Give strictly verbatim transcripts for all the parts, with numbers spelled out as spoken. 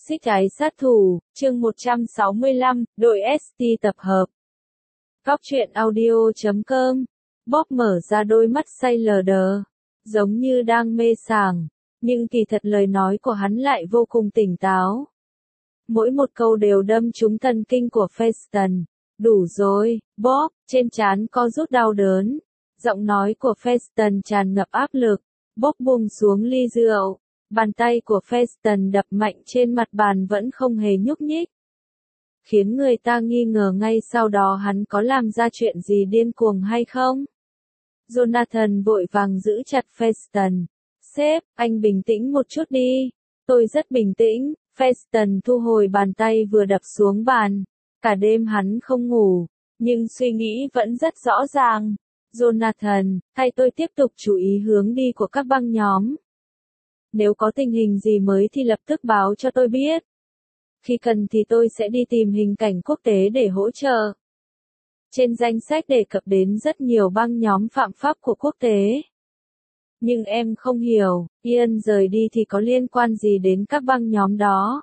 Toxic ái sát thủ, chương một trăm sáu mươi lăm, đội ét tê tập hợp. Góc truyện audio chấm com. Bob mở ra đôi mắt say lờ đờ, giống như đang mê sảng, nhưng kỳ thật lời nói của hắn lại vô cùng tỉnh táo. Mỗi một câu đều đâm trúng thần kinh của Feston. Đủ rồi, Bob, trên trán co rút đau đớn. Giọng nói của Feston tràn ngập áp lực. Bob buông xuống ly rượu. Bàn tay của Feston đập mạnh trên mặt bàn vẫn không hề nhúc nhích. Khiến người ta nghi ngờ ngay sau đó hắn có làm ra chuyện gì điên cuồng hay không. Jonathan vội vàng giữ chặt Feston. Sếp, anh bình tĩnh một chút đi. Tôi rất bình tĩnh. Feston thu hồi bàn tay vừa đập xuống bàn. Cả đêm hắn không ngủ, nhưng suy nghĩ vẫn rất rõ ràng. Jonathan, thay tôi tiếp tục chú ý hướng đi của các băng nhóm. Nếu có tình hình gì mới thì lập tức báo cho tôi biết. Khi cần thì tôi sẽ đi tìm hình cảnh quốc tế để hỗ trợ. Trên danh sách đề cập đến rất nhiều băng nhóm phạm pháp của quốc tế. Nhưng em không hiểu, Ian rời đi thì có liên quan gì đến các băng nhóm đó?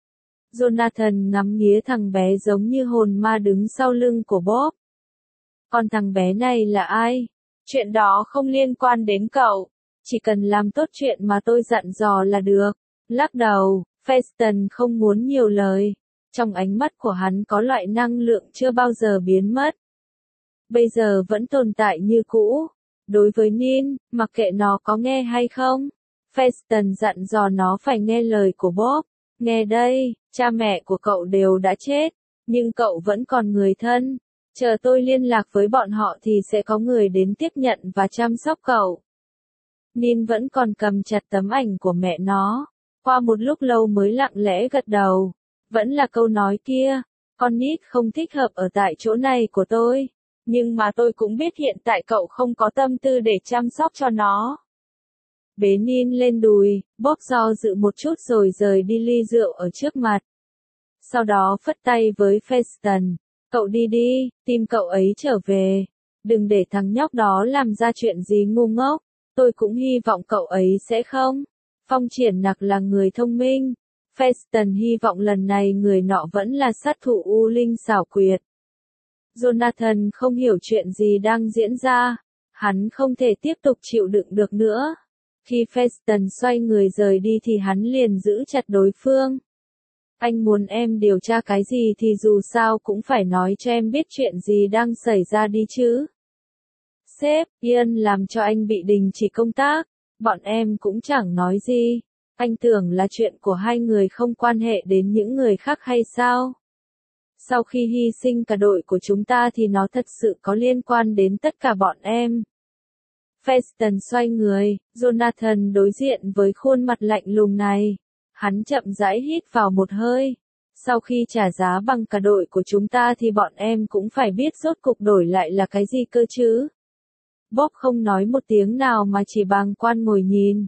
Jonathan ngắm nghía thằng bé giống như hồn ma đứng sau lưng của Bob. Còn thằng bé này là ai? Chuyện đó không liên quan đến cậu. Chỉ cần làm tốt chuyện mà tôi dặn dò là được. Lắc đầu, Feston không muốn nhiều lời. Trong ánh mắt của hắn có loại năng lượng chưa bao giờ biến mất. Bây giờ vẫn tồn tại như cũ. Đối với Nin, mặc kệ nó có nghe hay không. Feston dặn dò nó phải nghe lời của Bob. Nghe đây, cha mẹ của cậu đều đã chết. Nhưng cậu vẫn còn người thân. Chờ tôi liên lạc với bọn họ thì sẽ có người đến tiếp nhận và chăm sóc cậu. Nin vẫn còn cầm chặt tấm ảnh của mẹ nó. Qua một lúc lâu mới lặng lẽ gật đầu. Vẫn là câu nói kia. Con nít không thích hợp ở tại chỗ này của tôi. Nhưng mà tôi cũng biết hiện tại cậu không có tâm tư để chăm sóc cho nó. Bế Nin lên đùi, Bob do dự một chút rồi rời đi ly rượu ở trước mặt. Sau đó phất tay với Feston. Cậu đi đi, tìm cậu ấy trở về. Đừng để thằng nhóc đó làm ra chuyện gì ngu ngốc. Tôi cũng hy vọng cậu ấy sẽ không. Phong Triển Nặc là người thông minh. Feston hy vọng lần này người nọ vẫn là sát thủ U Linh xảo quyệt. Jonathan không hiểu chuyện gì đang diễn ra. Hắn không thể tiếp tục chịu đựng được nữa. Khi Feston xoay người rời đi thì hắn liền giữ chặt đối phương. Anh muốn em điều tra cái gì thì dù sao cũng phải nói cho em biết chuyện gì đang xảy ra đi chứ. Sếp, Ian làm cho anh bị đình chỉ công tác. Bọn em cũng chẳng nói gì. Anh tưởng là chuyện của hai người không quan hệ đến những người khác hay sao? Sau khi hy sinh cả đội của chúng ta thì nó thật sự có liên quan đến tất cả bọn em. Feston xoay người, Jonathan đối diện với khuôn mặt lạnh lùng này. Hắn chậm rãi hít vào một hơi. Sau khi trả giá bằng cả đội của chúng ta thì bọn em cũng phải biết rốt cục đổi lại là cái gì cơ chứ. Bob không nói một tiếng nào mà chỉ bàng quan ngồi nhìn.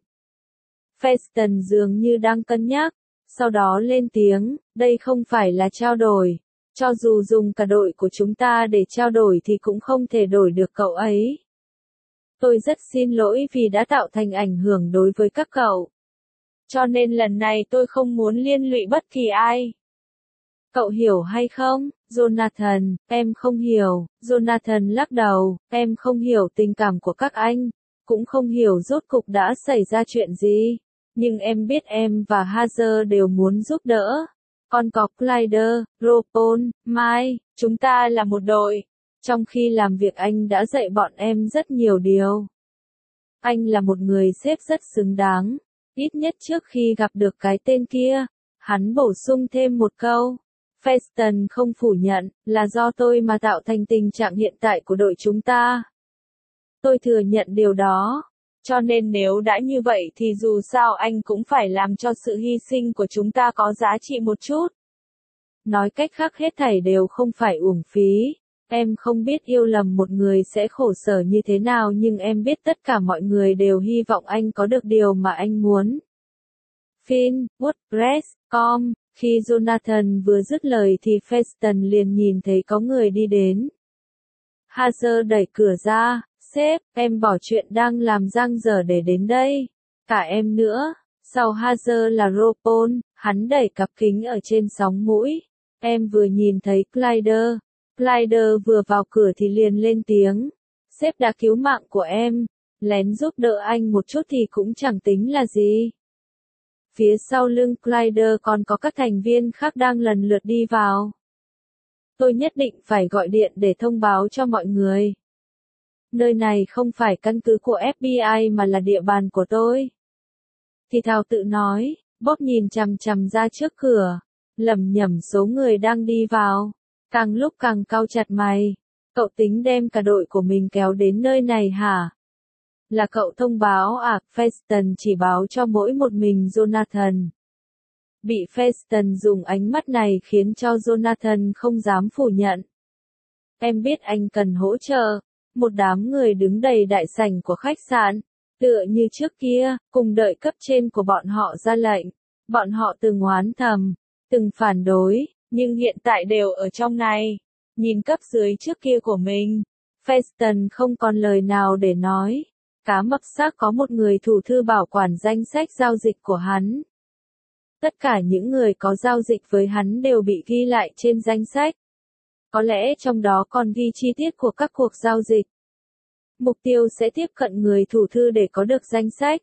Feston dường như đang cân nhắc, sau đó lên tiếng, đây không phải là trao đổi. Cho dù dùng cả đội của chúng ta để trao đổi thì cũng không thể đổi được cậu ấy. Tôi rất xin lỗi vì đã tạo thành ảnh hưởng đối với các cậu. Cho nên lần này tôi không muốn liên lụy bất kỳ ai. Cậu hiểu hay không, Jonathan? Em không hiểu. Jonathan lắc đầu, em không hiểu tình cảm của các anh. Cũng không hiểu rốt cục đã xảy ra chuyện gì. Nhưng em biết em và Hazer đều muốn giúp đỡ. Còn có Clyder, Ropon, Mai, chúng ta là một đội. Trong khi làm việc anh đã dạy bọn em rất nhiều điều. Anh là một người sếp rất xứng đáng. Ít nhất trước khi gặp được cái tên kia. Hắn bổ sung thêm một câu. Feston không phủ nhận, là do tôi mà tạo thành tình trạng hiện tại của đội chúng ta. Tôi thừa nhận điều đó. Cho nên nếu đã như vậy thì dù sao anh cũng phải làm cho sự hy sinh của chúng ta có giá trị một chút. Nói cách khác hết thảy đều không phải uổng phí. Em không biết yêu lầm một người sẽ khổ sở như thế nào nhưng em biết tất cả mọi người đều hy vọng anh có được điều mà anh muốn. Fin, WordPress, com. Khi Jonathan vừa dứt lời thì Feston liền nhìn thấy có người đi đến. Hazer đẩy cửa ra, sếp, em bỏ chuyện đang làm dang dở để đến đây. Cả em nữa. Sau Hazel là RuPaul, hắn đẩy cặp kính ở trên sóng mũi. Em vừa nhìn thấy Clyde. Clyde vừa vào cửa thì liền lên tiếng. Sếp đã cứu mạng của em, lén giúp đỡ anh một chút thì cũng chẳng tính là gì. Phía sau lưng Clyde còn có các thành viên khác đang lần lượt đi vào. Tôi nhất định phải gọi điện để thông báo cho mọi người. Nơi này không phải căn cứ của ép bê i mà là địa bàn của tôi. Thì thào tự nói, Bob nhìn chằm chằm ra trước cửa, lẩm nhẩm số người đang đi vào, càng lúc càng cau chặt mày. Cậu tính đem cả đội của mình kéo đến nơi này hả? Là cậu thông báo à? Feston chỉ báo cho mỗi một mình Jonathan. Bị Feston dùng ánh mắt này khiến cho Jonathan không dám phủ nhận. Em biết anh cần hỗ trợ. Một đám người đứng đầy đại sảnh của khách sạn, tựa như trước kia, cùng đợi cấp trên của bọn họ ra lệnh. Bọn họ từng oán thầm, từng phản đối, nhưng hiện tại đều ở trong này. Nhìn cấp dưới trước kia của mình, Feston không còn lời nào để nói. Cá mập xác có một người thủ thư bảo quản danh sách giao dịch của hắn. Tất cả những người có giao dịch với hắn đều bị ghi lại trên danh sách. Có lẽ trong đó còn ghi chi tiết của các cuộc giao dịch. Mục tiêu sẽ tiếp cận người thủ thư để có được danh sách.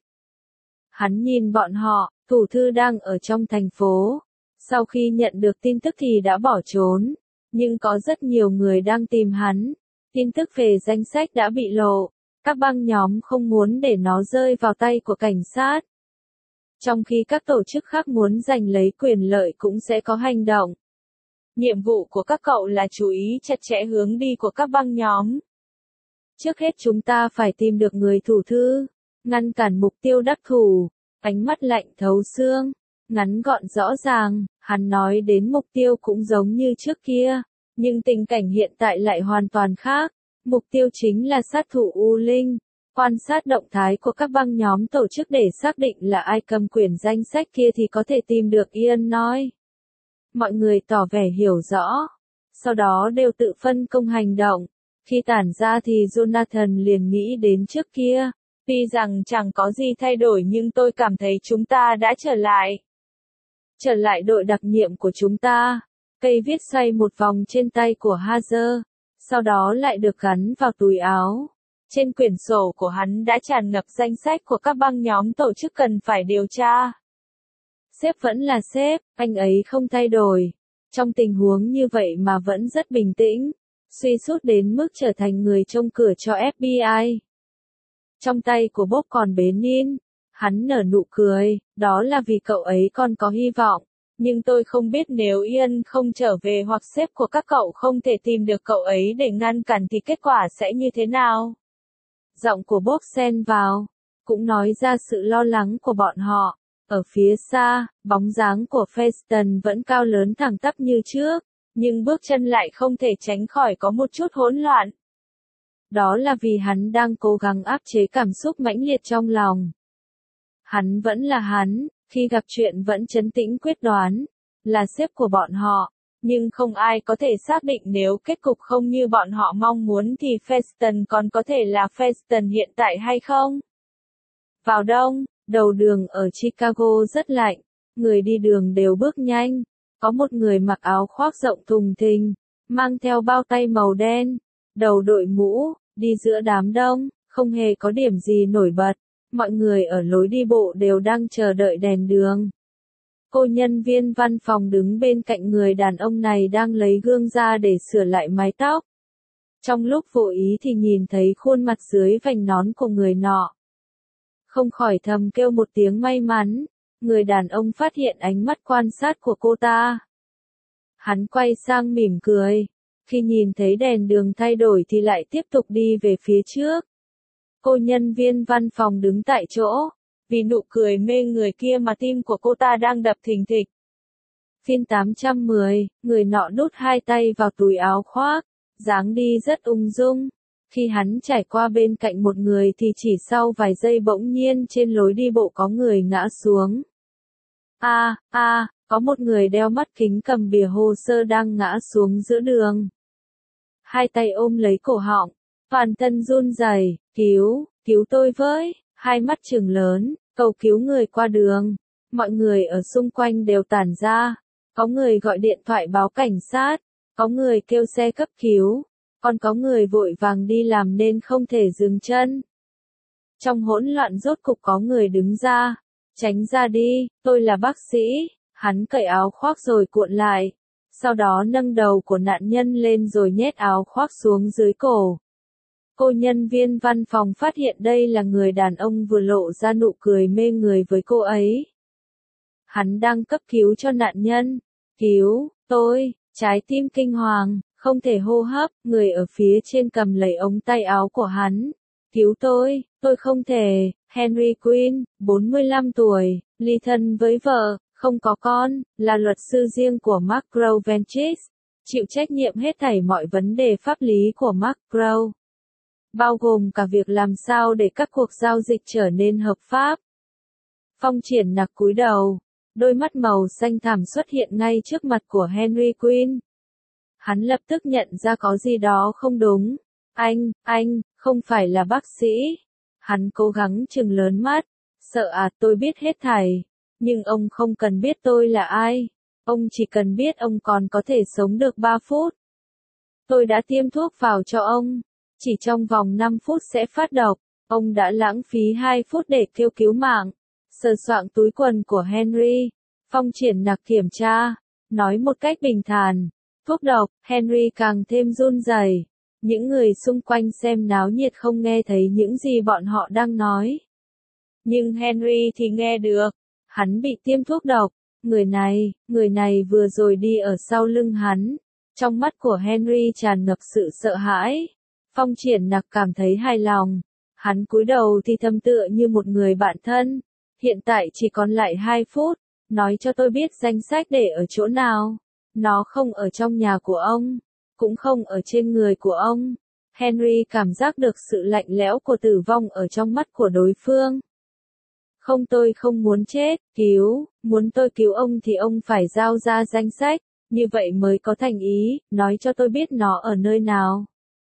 Hắn nhìn bọn họ, thủ thư đang ở trong thành phố. Sau khi nhận được tin tức thì đã bỏ trốn. Nhưng có rất nhiều người đang tìm hắn. Tin tức về danh sách đã bị lộ. Các băng nhóm không muốn để nó rơi vào tay của cảnh sát. Trong khi các tổ chức khác muốn giành lấy quyền lợi cũng sẽ có hành động. Nhiệm vụ của các cậu là chú ý chặt chẽ hướng đi của các băng nhóm. Trước hết chúng ta phải tìm được người thủ thư, ngăn cản mục tiêu đắc thủ. Ánh mắt lạnh thấu xương, ngắn gọn rõ ràng, hắn nói đến mục tiêu cũng giống như trước kia, nhưng tình cảnh hiện tại lại hoàn toàn khác. Mục tiêu chính là sát thủ U Linh, quan sát động thái của các băng nhóm tổ chức để xác định là ai cầm quyển danh sách kia thì có thể tìm được Ian nói. Mọi người tỏ vẻ hiểu rõ, sau đó đều tự phân công hành động. Khi tản ra thì Jonathan liền nghĩ đến trước kia, tuy rằng chẳng có gì thay đổi nhưng tôi cảm thấy chúng ta đã trở lại. Trở lại đội đặc nhiệm của chúng ta. Cây viết xoay một vòng trên tay của Hazel, sau đó lại được gắn vào túi áo. Trên quyển sổ của hắn đã tràn ngập danh sách của các băng nhóm tổ chức cần phải điều tra. Sếp vẫn là sếp, anh ấy không thay đổi. Trong tình huống như vậy mà vẫn rất bình tĩnh, suy sút đến mức trở thành người trông cửa cho ép bê i. Trong tay của Bob còn bế Nin, hắn nở nụ cười, đó là vì cậu ấy còn có hy vọng. Nhưng tôi không biết nếu Ian không trở về hoặc sếp của các cậu không thể tìm được cậu ấy để ngăn cản thì kết quả sẽ như thế nào? Giọng của Bob xen vào, cũng nói ra sự lo lắng của bọn họ. Ở phía xa, bóng dáng của Feston vẫn cao lớn thẳng tắp như trước, nhưng bước chân lại không thể tránh khỏi có một chút hỗn loạn. Đó là vì hắn đang cố gắng áp chế cảm xúc mãnh liệt trong lòng. Hắn vẫn là hắn, khi gặp chuyện vẫn trấn tĩnh quyết đoán, là sếp của bọn họ, nhưng không ai có thể xác định nếu kết cục không như bọn họ mong muốn thì Feston còn có thể là Feston hiện tại hay không. Vào đông, đầu đường ở Chicago rất lạnh, người đi đường đều bước nhanh, có một người mặc áo khoác rộng thùng thình, mang theo bao tay màu đen, đầu đội mũ, đi giữa đám đông, không hề có điểm gì nổi bật. Mọi người ở lối đi bộ đều đang chờ đợi đèn đường. Cô nhân viên văn phòng đứng bên cạnh người đàn ông này đang lấy gương ra để sửa lại mái tóc. Trong lúc vô ý thì nhìn thấy khuôn mặt dưới vành nón của người nọ. Không khỏi thầm kêu một tiếng may mắn, người đàn ông phát hiện ánh mắt quan sát của cô ta. Hắn quay sang mỉm cười, khi nhìn thấy đèn đường thay đổi thì lại tiếp tục đi về phía trước. Cô nhân viên văn phòng đứng tại chỗ, vì nụ cười mê người kia mà tim của cô ta đang đập thình thịch. Phiên tám trăm mười, người nọ đút hai tay vào túi áo khoác, dáng đi rất ung dung. Khi hắn trải qua bên cạnh một người thì chỉ sau vài giây bỗng nhiên trên lối đi bộ có người ngã xuống. A, a, có một người đeo mắt kính cầm bìa hồ sơ đang ngã xuống giữa đường. Hai tay ôm lấy cổ họng, toàn thân run rẩy, cứu, cứu tôi với, hai mắt trừng lớn, cầu cứu người qua đường. Mọi người ở xung quanh đều tản ra. Có người gọi điện thoại báo cảnh sát, có người kêu xe cấp cứu, còn có người vội vàng đi làm nên không thể dừng chân. Trong hỗn loạn rốt cục có người đứng ra, tránh ra đi, tôi là bác sĩ. Hắn cởi áo khoác rồi cuộn lại, sau đó nâng đầu của nạn nhân lên rồi nhét áo khoác xuống dưới cổ. Cô nhân viên văn phòng phát hiện đây là người đàn ông vừa lộ ra nụ cười mê người với cô ấy. Hắn đang cấp cứu cho nạn nhân. Cứu, tôi, trái tim kinh hoàng, không thể hô hấp, người ở phía trên cầm lấy ống tay áo của hắn. Cứu tôi, tôi không thể. Henry Quinn, bốn mươi lăm tuổi, ly thân với vợ, không có con, là luật sư riêng của Mark Crowe Ventures, chịu trách nhiệm hết thảy mọi vấn đề pháp lý của Mark Crowe, bao gồm cả việc làm sao để các cuộc giao dịch trở nên hợp pháp. Phong Triển Nặc cúi đầu, đôi mắt màu xanh thẳm xuất hiện ngay trước mặt của Henry Quinn. Hắn lập tức nhận ra có gì đó không đúng. Anh, anh, không phải là bác sĩ. Hắn cố gắng trừng lớn mắt. Sợ à, tôi biết hết thảy. Nhưng ông không cần biết tôi là ai. Ông chỉ cần biết ông còn có thể sống được ba phút. Tôi đã tiêm thuốc vào cho ông. Chỉ trong vòng năm phút sẽ phát độc. Ông đã lãng phí hai phút để kêu cứu mạng. Sờ soạng túi quần của Henry. Phong Triển Nặc kiểm tra. Nói một cách bình thản. Thuốc độc. Henry càng thêm run rẩy. Những người xung quanh xem náo nhiệt không nghe thấy những gì bọn họ đang nói. Nhưng Henry thì nghe được. Hắn bị tiêm thuốc độc. Người này, người này vừa rồi đi ở sau lưng hắn. Trong mắt của Henry tràn ngập sự sợ hãi. Phong Triển Nặc cảm thấy hài lòng. Hắn cúi đầu thì thầm tựa như một người bạn thân. Hiện tại chỉ còn lại hai phút. Nói cho tôi biết danh sách để ở chỗ nào. Nó không ở trong nhà của ông. Cũng không ở trên người của ông. Henry cảm giác được sự lạnh lẽo của tử vong ở trong mắt của đối phương. Không, tôi không muốn chết, cứu, muốn tôi cứu ông thì ông phải giao ra danh sách, như vậy mới có thành ý, nói cho tôi biết nó ở nơi nào.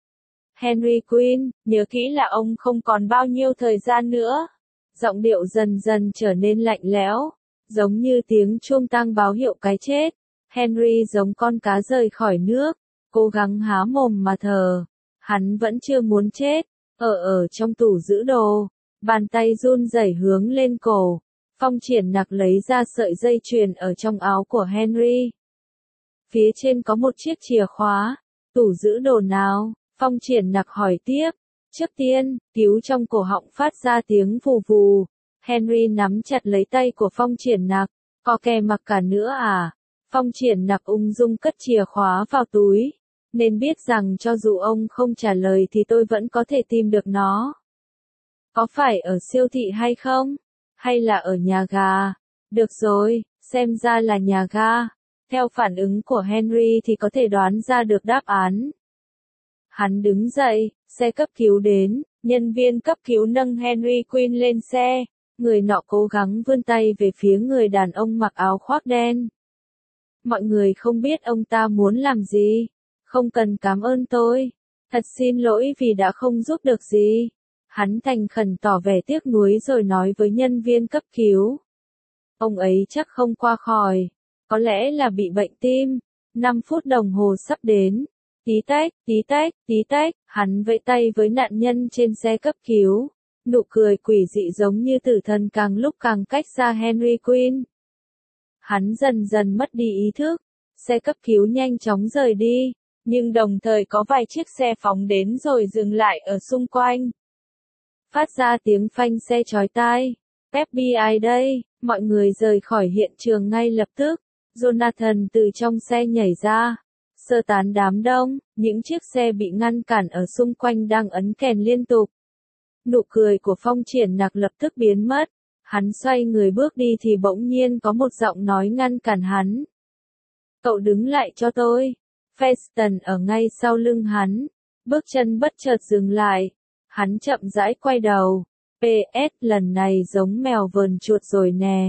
Henry Quinn, nhớ kỹ là ông không còn bao nhiêu thời gian nữa. Giọng điệu dần dần trở nên lạnh lẽo, giống như tiếng chuông tang báo hiệu cái chết. Henry giống con cá rời khỏi nước, cố gắng há mồm mà thở. Hắn vẫn chưa muốn chết, ở ở trong tủ giữ đồ. Bàn tay run rẩy hướng lên cổ. Phong Triển Nặc lấy ra sợi dây chuyền ở trong áo của Henry. Phía trên có một chiếc chìa khóa. Tủ giữ đồ nào? Phong Triển Nặc hỏi tiếp. Trước tiên, cứu trong cổ họng phát ra tiếng vù vù. Henry nắm chặt lấy tay của Phong Triển Nặc. Có kè mặc cả nữa à? Phong Triển Nặc ung dung cất chìa khóa vào túi. Nên biết rằng cho dù ông không trả lời thì tôi vẫn có thể tìm được nó. Có phải ở siêu thị hay không? Hay là ở nhà gà? Được rồi, xem ra là nhà ga. Theo phản ứng của Henry thì có thể đoán ra được đáp án. Hắn đứng dậy, xe cấp cứu đến, nhân viên cấp cứu nâng Henry Quinn lên xe. Người nọ cố gắng vươn tay về phía người đàn ông mặc áo khoác đen. Mọi người không biết ông ta muốn làm gì. Không cần cảm ơn tôi. Thật xin lỗi vì đã không giúp được gì. Hắn thành khẩn tỏ vẻ tiếc nuối rồi nói với nhân viên cấp cứu. Ông ấy chắc không qua khỏi. Có lẽ là bị bệnh tim. năm phút đồng hồ sắp đến. Tí tách, tí tách, tí tách. Hắn vẫy tay với nạn nhân trên xe cấp cứu. Nụ cười quỷ dị giống như tử thần càng lúc càng cách xa Henry Quinn. Hắn dần dần mất đi ý thức. Xe cấp cứu nhanh chóng rời đi. Nhưng đồng thời có vài chiếc xe phóng đến rồi dừng lại ở xung quanh. Phát ra tiếng phanh xe chói tai. ép bê i đây, mọi người rời khỏi hiện trường ngay lập tức. Jonathan từ trong xe nhảy ra. Sơ tán đám đông, những chiếc xe bị ngăn cản ở xung quanh đang ấn kèn liên tục. Nụ cười của Phong Triển Nặc lập tức biến mất. Hắn xoay người bước đi thì bỗng nhiên có một giọng nói ngăn cản hắn. Cậu đứng lại cho tôi. Feston ở ngay sau lưng hắn. Bước chân bất chợt dừng lại. Hắn chậm rãi quay đầu. pê ét lần này giống mèo vờn chuột rồi nè.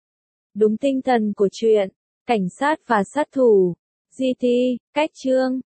Đúng tinh thần của chuyện. Cảnh sát và sát thủ. giê tê, cách chương.